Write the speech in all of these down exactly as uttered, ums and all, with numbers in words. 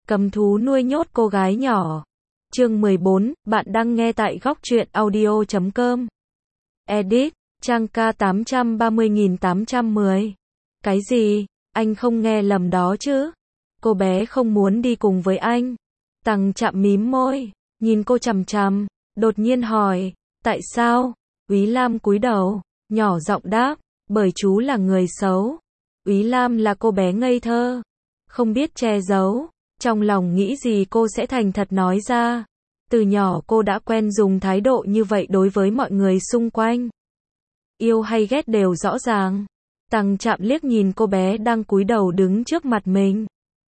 Cầm thú nuôi nhốt cô gái nhỏ. Chương mười bốn, bạn đang nghe tại góc truyện audio chấm com. Edit, trang ca tám trăm ba mươi nghìn tám trăm mười. Cái gì? Anh không nghe lầm đó chứ? Cô bé không muốn đi cùng với anh. Tằng Trạm mím môi, nhìn cô chằm chằm, đột nhiên hỏi, tại sao? Úy Lam cúi đầu, nhỏ giọng đáp, bởi chú là người xấu. Úy Lam là cô bé ngây thơ, không biết che giấu, trong lòng nghĩ gì cô sẽ thành thật nói ra. Từ nhỏ cô đã quen dùng thái độ như vậy đối với mọi người xung quanh. Yêu hay ghét đều rõ ràng. Tằng Trạm liếc nhìn cô bé đang cúi đầu đứng trước mặt mình.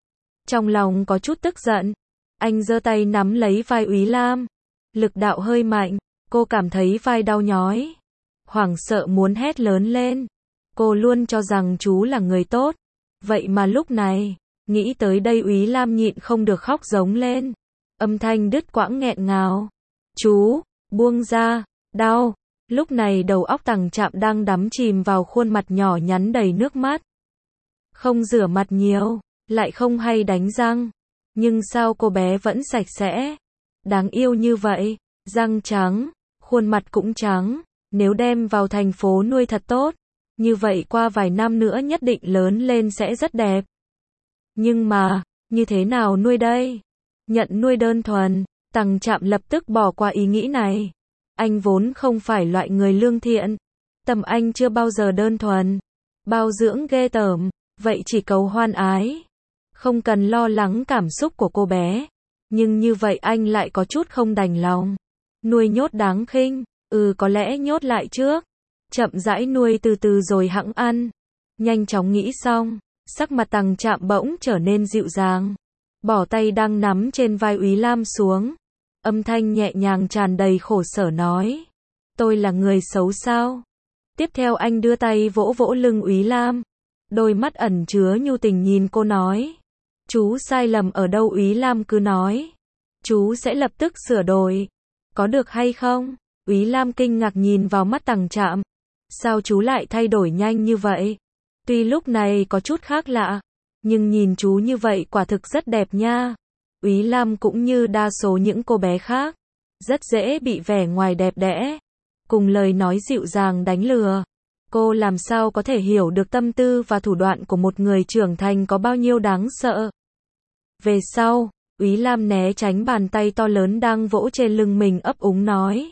Trong lòng có chút tức giận. Anh giơ tay nắm lấy vai Úy Lam. Lực đạo hơi mạnh, cô cảm thấy vai đau nhói. Hoảng sợ muốn hét lớn lên. Cô luôn cho rằng chú là người tốt. Vậy mà lúc này, nghĩ tới đây Úy Lam nhịn không được khóc giống lên. Âm thanh đứt quãng nghẹn ngào. Chú, buông ra, đau. Lúc này đầu óc Tằng Trạm đang đắm chìm vào khuôn mặt nhỏ nhắn đầy nước mắt. Không rửa mặt nhiều, lại không hay đánh răng. Nhưng sao cô bé vẫn sạch sẽ? Đáng yêu như vậy, răng trắng, khuôn mặt cũng trắng. Nếu đem vào thành phố nuôi thật tốt, như vậy qua vài năm nữa nhất định lớn lên sẽ rất đẹp. Nhưng mà, như thế nào nuôi đây? Nhận nuôi đơn thuần, Tằng Trạm lập tức bỏ qua ý nghĩ này. Anh vốn không phải loại người lương thiện. Tâm anh chưa bao giờ đơn thuần. Bao dưỡng ghê tởm, vậy chỉ cầu hoan ái. Không cần lo lắng cảm xúc của cô bé. Nhưng như vậy anh lại có chút không đành lòng. Nuôi nhốt đáng khinh, ừ có lẽ nhốt lại trước. Chậm rãi nuôi từ từ rồi hẵng ăn. Nhanh chóng nghĩ xong, sắc mặt Tằng Trạm bỗng trở nên dịu dàng. Bỏ tay đang nắm trên vai Úy Lam xuống. Âm thanh nhẹ nhàng tràn đầy khổ sở nói. Tôi là người xấu sao? Tiếp theo anh đưa tay vỗ vỗ lưng Úy Lam. Đôi mắt ẩn chứa nhu tình nhìn cô nói. Chú sai lầm ở đâu? Úy Lam cứ nói. Chú sẽ lập tức sửa đổi. Có được hay không? Úy Lam kinh ngạc nhìn vào mắt Tằng Trạm. Sao chú lại thay đổi nhanh như vậy? Tuy lúc này có chút khác lạ, nhưng nhìn chú như vậy quả thực rất đẹp nha. Úy Lam cũng như đa số những cô bé khác, rất dễ bị vẻ ngoài đẹp đẽ, cùng lời nói dịu dàng đánh lừa. Cô làm sao có thể hiểu được tâm tư và thủ đoạn của một người trưởng thành có bao nhiêu đáng sợ. Về sau, Úy Lam né tránh bàn tay to lớn đang vỗ trên lưng mình ấp úng nói.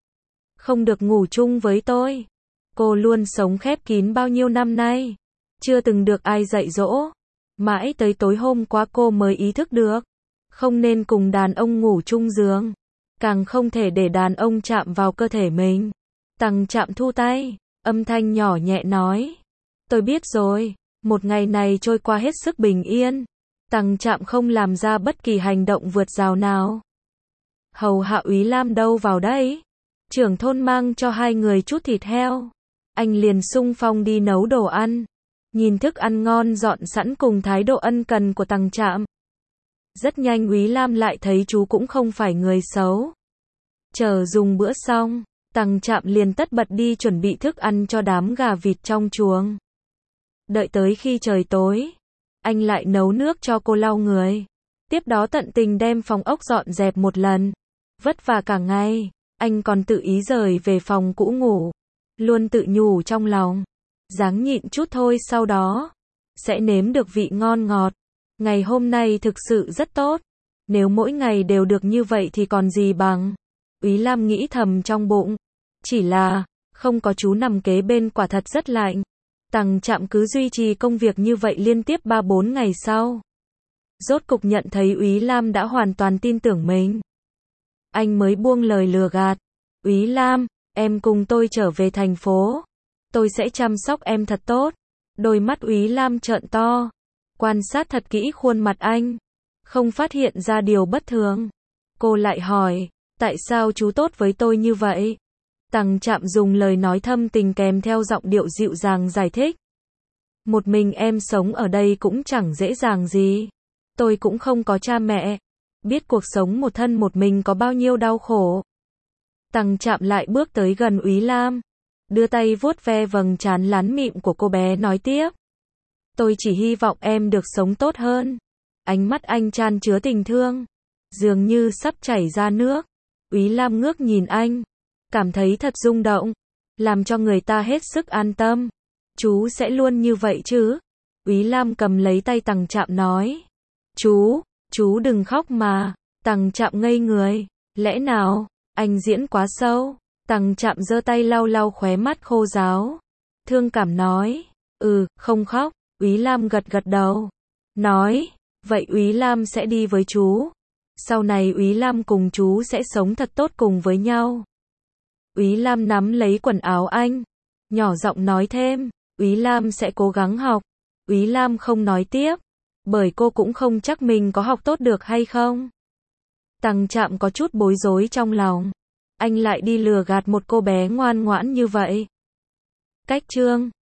Không được ngủ chung với tôi. Cô luôn sống khép kín bao nhiêu năm nay, chưa từng được ai dạy dỗ. Mãi tới tối hôm qua cô mới ý thức được. Không nên cùng đàn ông ngủ chung giường. Càng không thể để đàn ông chạm vào cơ thể mình. Tằng Trạm thu tay, âm thanh nhỏ nhẹ nói. Tôi biết rồi, một ngày này trôi qua hết sức bình yên. Tằng Trạm không làm ra bất kỳ hành động vượt rào nào. Hầu hạ Úy Lam đâu vào đấy? Trưởng thôn mang cho hai người chút thịt heo. Anh liền xung phong đi nấu đồ ăn. Nhìn thức ăn ngon dọn sẵn cùng thái độ ân cần của Tằng Trạm. Rất nhanh Úy Lam lại thấy chú cũng không phải người xấu. Chờ dùng bữa xong, Tằng Trạm liền tất bật đi chuẩn bị thức ăn cho đám gà vịt trong chuồng. Đợi tới khi trời tối, anh lại nấu nước cho cô lau người. Tiếp đó tận tình đem phòng ốc dọn dẹp một lần. Vất vả cả ngày, anh còn tự ý rời về phòng cũ ngủ. Luôn tự nhủ trong lòng. Ráng nhịn chút thôi sau đó sẽ nếm được vị ngon ngọt. Ngày hôm nay thực sự rất tốt. Nếu mỗi ngày đều được như vậy thì còn gì bằng. Úy Lam nghĩ thầm trong bụng. Chỉ là, không có chú nằm kế bên quả thật rất lạnh. Tằng Trạm cứ duy trì công việc như vậy liên tiếp ba bốn ngày sau. Rốt cục nhận thấy Úy Lam đã hoàn toàn tin tưởng mình. Anh mới buông lời lừa gạt. Úy Lam, em cùng tôi trở về thành phố. Tôi sẽ chăm sóc em thật tốt. Đôi mắt Úy Lam trợn to. Quan sát thật kỹ khuôn mặt anh. Không phát hiện ra điều bất thường. Cô lại hỏi. Tại sao chú tốt với tôi như vậy? Tằng Trạm dùng lời nói thâm tình kèm theo giọng điệu dịu dàng giải thích. Một mình em sống ở đây cũng chẳng dễ dàng gì. Tôi cũng không có cha mẹ. Biết cuộc sống một thân một mình có bao nhiêu đau khổ. Tằng Trạm lại bước tới gần Úy Lam. Đưa tay vuốt ve vầng trán lán mịn của cô bé nói tiếp. Tôi chỉ hy vọng em được sống tốt hơn. Ánh mắt anh chan chứa tình thương, dường như sắp chảy ra nước. Úy Lam ngước nhìn anh, cảm thấy thật rung động, làm cho người ta hết sức an tâm. Chú sẽ luôn như vậy chứ? Úy Lam cầm lấy tay Tằng Trạm nói. Chú, chú đừng khóc mà. Tằng Trạm ngây người. Lẽ nào, anh diễn quá sâu? Tằng Trạm giơ tay lau lau khóe mắt khô ráo. Thương cảm nói. Ừ, không khóc. Úy Lam gật gật đầu. Nói, vậy Úy Lam sẽ đi với chú. Sau này Úy Lam cùng chú sẽ sống thật tốt cùng với nhau. Úy Lam nắm lấy quần áo anh, nhỏ giọng nói thêm, Úy Lam sẽ cố gắng học. Úy Lam không nói tiếp, bởi cô cũng không chắc mình có học tốt được hay không. Tằng Trạm có chút bối rối trong lòng, anh lại đi lừa gạt một cô bé ngoan ngoãn như vậy. Cách chương